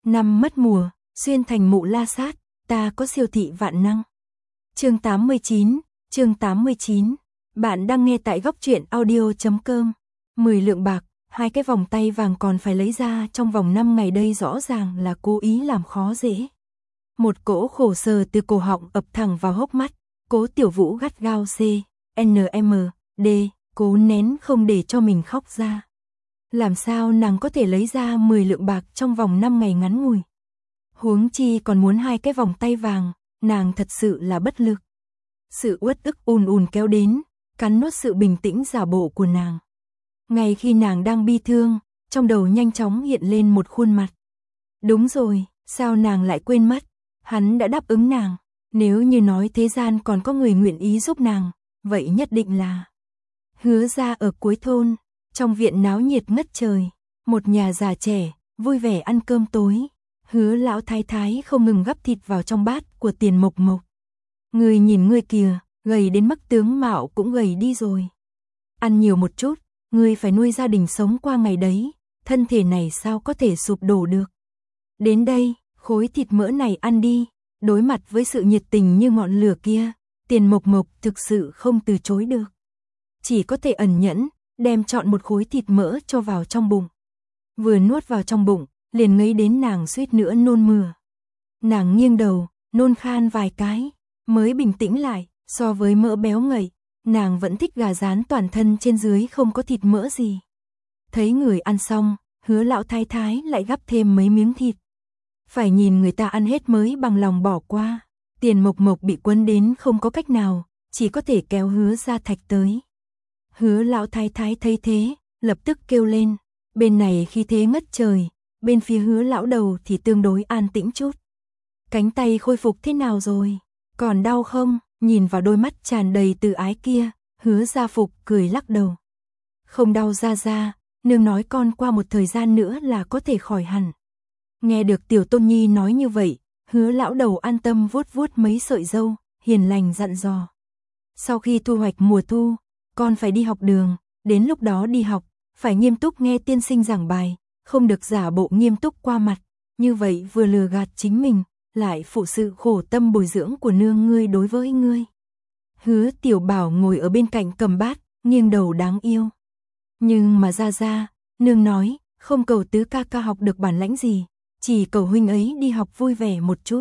Năm mất mùa, xuyên thành mụ la sát, ta có siêu thị vạn năng. Chương 89. Bạn đang nghe tại góc truyện audio.com. 10 lượng bạc, 2 cái vòng tay vàng còn phải lấy ra trong vòng 5 ngày đây rõ ràng là cố ý làm khó dễ. Một cỗ khổ sở từ cổ họng ập thẳng vào hốc mắt, Cố Tiểu Vũ gắt gao CNMD, cố nén không để cho mình khóc ra. Làm sao nàng có thể lấy ra 10 lượng bạc trong vòng 5 ngày ngắn ngủi? Huống chi còn muốn 2 cái vòng tay vàng, nàng thật sự là bất lực. Sự uất ức ùn kéo đến, cắn nuốt sự bình tĩnh giả bộ của nàng. Ngay khi nàng đang bi thương, trong đầu nhanh chóng hiện lên một khuôn mặt. Đúng rồi, sao nàng lại quên mất? Hắn đã đáp ứng nàng, nếu như nói thế gian còn có người nguyện ý giúp nàng, vậy nhất định là Hứa gia ở cuối thôn. Trong viện náo nhiệt ngất trời, một nhà già trẻ, vui vẻ ăn cơm tối. Hứa lão thái thái không ngừng gắp thịt vào trong bát của Tiền Mộc Mộc. Người nhìn ngươi kìa, gầy đến mức tướng mạo cũng gầy đi rồi. Ăn nhiều một chút, ngươi phải nuôi gia đình sống qua ngày đấy, thân thể này sao có thể sụp đổ được. Đến đây, khối thịt mỡ này ăn đi. Đối mặt với sự nhiệt tình như ngọn lửa kia, Tiền Mộc Mộc thực sự không từ chối được. Chỉ có thể ẩn nhẫn, đem chọn một khối thịt mỡ cho vào trong bụng. Vừa nuốt vào trong bụng, liền ngấy đến nàng suýt nữa nôn mửa. Nàng nghiêng đầu, nôn khan vài cái, mới bình tĩnh lại. So với mỡ béo ngậy, nàng vẫn thích gà rán toàn thân trên dưới không có thịt mỡ gì. Thấy người ăn xong, Hứa lão thái thái lại gắp thêm mấy miếng thịt. Phải nhìn người ta ăn hết mới bằng lòng bỏ qua. Tiền Mộc Mộc bị quấn đến không có cách nào, chỉ có thể kéo Hứa Gia Thạch tới. Hứa lão thái thái thấy thế, lập tức kêu lên. Bên này khi thế ngất trời, bên phía Hứa lão đầu thì tương đối an tĩnh chút. Cánh tay khôi phục thế nào rồi? Còn đau không? Nhìn vào đôi mắt tràn đầy từ ái kia, Hứa Gia Phục cười lắc đầu. Không đau Gia, nương nói con qua một thời gian nữa là có thể khỏi hẳn. Nghe được tiểu tôn nhi nói như vậy, Hứa lão đầu an tâm vuốt vuốt mấy sợi râu, hiền lành dặn dò. Sau khi thu hoạch mùa thu, con phải đi học đường, đến lúc đó đi học, phải nghiêm túc nghe tiên sinh giảng bài, không được giả bộ nghiêm túc qua mặt, như vậy vừa lừa gạt chính mình, lại phụ sự khổ tâm bồi dưỡng của nương ngươi đối với ngươi. Hứa Tiểu Bảo ngồi ở bên cạnh cầm bát, nghiêng đầu đáng yêu. Nhưng mà Gia, nương nói, không cầu tứ ca ca học được bản lãnh gì, chỉ cầu huynh ấy đi học vui vẻ một chút.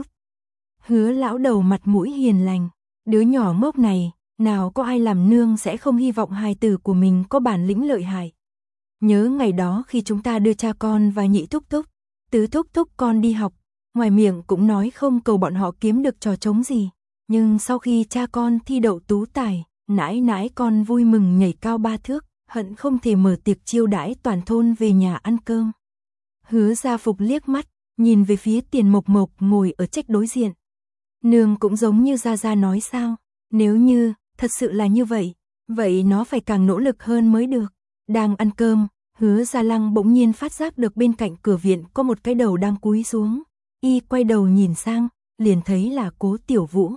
Hứa lão đầu mặt mũi hiền lành, đứa nhỏ ngốc này, nào có ai làm nương sẽ không hy vọng hài tử của mình có bản lĩnh lợi hại. Nhớ ngày đó khi chúng ta đưa cha con và nhị thúc thúc, tứ thúc thúc con đi học, ngoài miệng cũng nói không cầu bọn họ kiếm được trò trống gì, nhưng sau khi cha con thi đậu tú tài, nãi con vui mừng nhảy cao 3 thước, hận không thể mở tiệc chiêu đãi toàn thôn về nhà ăn cơm. Hứa Gia Phục liếc mắt, nhìn về phía Tiền Mộc Mộc ngồi ở trách đối diện. Nương cũng giống như Gia nói sao? Nếu như thật sự là như vậy, vậy nó phải càng nỗ lực hơn mới được. Đang ăn cơm, Hứa Gia Lăng bỗng nhiên phát giác được bên cạnh cửa viện có một cái đầu đang cúi xuống. Y quay đầu nhìn sang, liền thấy là Cố Tiểu Vũ.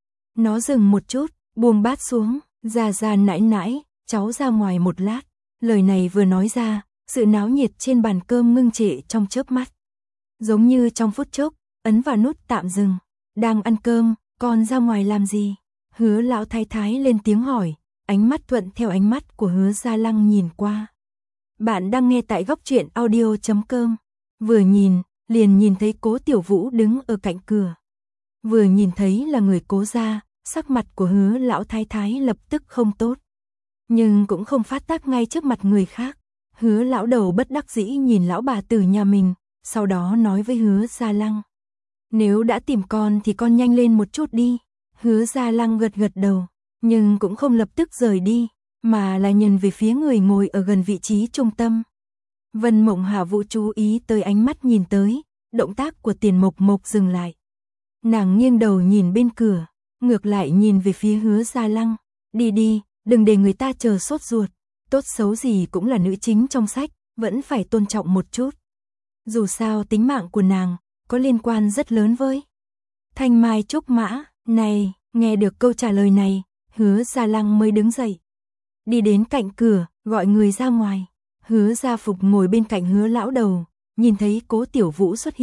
Nó dừng một chút, buông bát xuống, Gia nãi, cháu ra ngoài một lát. Lời này vừa nói ra, sự náo nhiệt trên bàn cơm ngưng trệ trong chớp mắt. Giống như trong phút chốc, ấn vào nút tạm dừng. Đang ăn cơm, con ra ngoài làm gì? Hứa lão thái thái lên tiếng hỏi, ánh mắt thuận theo ánh mắt của Hứa Gia Lăng nhìn qua. Bạn đang nghe tại góc truyện audio.com. Vừa nhìn, liền nhìn thấy Cố Tiểu Vũ đứng ở cạnh cửa. Vừa nhìn thấy là người Cố gia, sắc mặt của Hứa lão thái thái lập tức không tốt. Nhưng cũng không phát tác ngay trước mặt người khác. Hứa lão đầu bất đắc dĩ nhìn lão bà tử nhà mình, sau đó nói với Hứa Gia Lăng. Nếu đã tìm con thì con nhanh lên một chút đi. Hứa Gia Lăng gật đầu, nhưng cũng không lập tức rời đi, mà là nhìn về phía người ngồi ở gần vị trí trung tâm. Vân Mộng Hà Vũ chú ý tới ánh mắt nhìn tới, động tác của Tiền Mộc Mộc dừng lại. Nàng nghiêng đầu nhìn bên cửa, ngược lại nhìn về phía Hứa Gia Lăng. Đi, đừng để người ta chờ sốt ruột. Tốt xấu gì cũng là nữ chính trong sách, vẫn phải tôn trọng một chút. Dù sao tính mạng của nàng có liên quan rất lớn với Thanh Mai Trúc Mã. Này, nghe được câu trả lời này, Hứa Gia Lăng mới đứng dậy. Đi đến cạnh cửa, gọi người ra ngoài. Hứa Gia Phục ngồi bên cạnh Hứa lão đầu, nhìn thấy Cố Tiểu Vũ xuất hiện,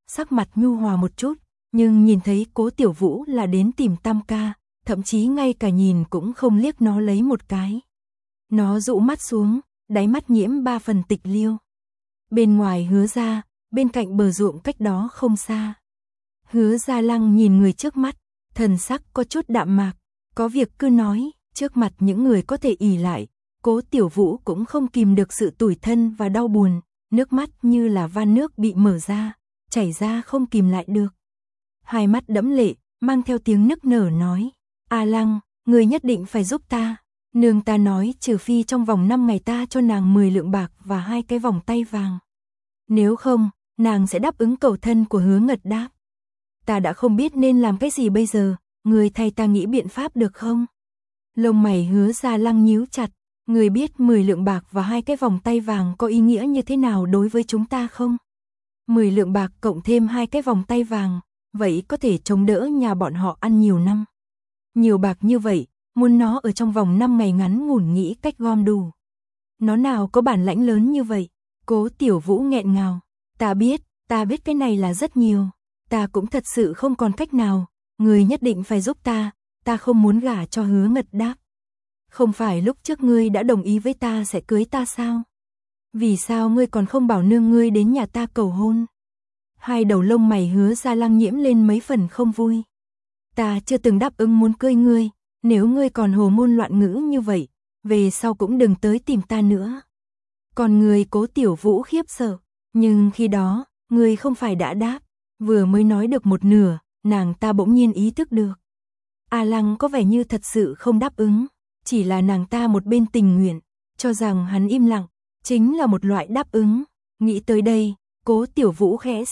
sắc mặt nhu hòa một chút, nhưng nhìn thấy Cố Tiểu Vũ là đến tìm Tam ca, thậm chí ngay cả nhìn cũng không liếc nó lấy một cái. Nó dụ mắt xuống, đáy mắt nhiễm 3 phần tịch liêu. Bên ngoài Hứa gia, bên cạnh bờ ruộng cách đó không xa. Hứa Gia Lăng nhìn người trước mắt, thần sắc có chút đạm mạc, có việc cứ nói, trước mặt những người có thể ỷ lại. Cố Tiểu Vũ cũng không kìm được sự tủi thân và đau buồn, nước mắt như là van nước bị mở ra, chảy ra không kìm lại được. Hai mắt đẫm lệ, mang theo tiếng nức nở nói, A Lăng, người nhất định phải giúp ta. Nương ta nói trừ phi trong vòng 5 ngày ta cho nàng 10 lượng bạc và 2 cái vòng tay vàng. Nếu không, nàng sẽ đáp ứng cầu thân của Hứa Ngật Đáp. Ta đã không biết nên làm cái gì bây giờ, người thay ta nghĩ biện pháp được không? Lông mày Hứa Gia Lăng nhíu chặt, người biết 10 lượng bạc và 2 cái vòng tay vàng có ý nghĩa như thế nào đối với chúng ta không? 10 lượng bạc cộng thêm 2 cái vòng tay vàng, vậy có thể chống đỡ nhà bọn họ ăn nhiều năm. Nhiều bạc như vậy, muốn nó ở trong vòng 5 ngày ngắn ngủn nghĩ cách gom đủ. Nó nào có bản lãnh lớn như vậy? Cố Tiểu Vũ nghẹn ngào, ta biết cái này là rất nhiều. Ta cũng thật sự không còn cách nào, người nhất định phải giúp ta không muốn gả cho Hứa Ngật Đáp. Không phải lúc trước ngươi đã đồng ý với ta sẽ cưới ta sao? Vì sao ngươi còn không bảo nương ngươi đến nhà ta cầu hôn? Hai đầu lông mày Hứa Gia Lăng nhiễm lên mấy phần không vui. Ta chưa từng đáp ứng muốn cưới ngươi, nếu ngươi còn hồ ngôn loạn ngữ như vậy, về sau cũng đừng tới tìm ta nữa. Còn người Cố Tiểu Vũ khiếp sợ, nhưng khi đó, ngươi không phải đã đáp, vừa mới nói được một nửa, nàng ta bỗng nhiên ý thức được. A Lăng có vẻ như thật sự không đáp ứng, chỉ là nàng ta một bên tình nguyện, cho rằng hắn im lặng, chính là một loại đáp ứng. Nghĩ tới đây, Cố Tiểu Vũ khẽ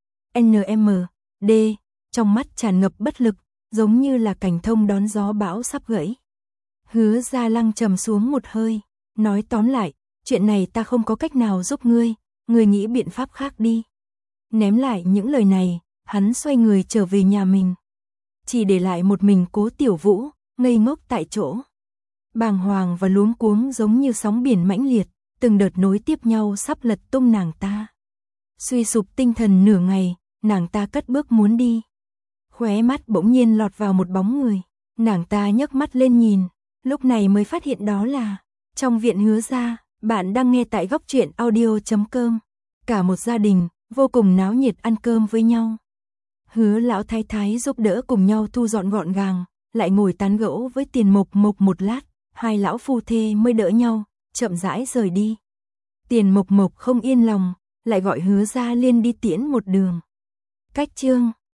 D, trong mắt tràn ngập bất lực, giống như là cành thông đón gió bão sắp gãy. Hứa Gia Lăng trầm xuống một hơi, nói tóm lại, chuyện này ta không có cách nào giúp ngươi nghĩ biện pháp khác đi. Ném lại những lời này, hắn xoay người trở về nhà mình. Chỉ để lại một mình Cố Tiểu Vũ, ngây ngốc tại chỗ. Bàng hoàng và luống cuống giống như sóng biển mãnh liệt, từng đợt nối tiếp nhau sắp lật tung nàng ta. Suy sụp tinh thần nửa ngày, nàng ta cất bước muốn đi. Khóe mắt bỗng nhiên lọt vào một bóng người, nàng ta nhấc mắt lên nhìn, lúc này mới phát hiện đó là trong viện Hứa gia. Bạn đang nghe tại Góc Truyện Audio.com. Cả một gia đình vô cùng náo nhiệt ăn cơm với nhau. Hứa lão thái thái giúp đỡ cùng nhau thu dọn gọn gàng, lại ngồi tán gẫu với Tiền Mộc Mộc một lát, hai lão phu thê mới đỡ nhau, chậm rãi rời đi. Tiền Mộc Mộc không yên lòng, lại gọi Hứa Gia Liên đi tiễn một đường. Cách chương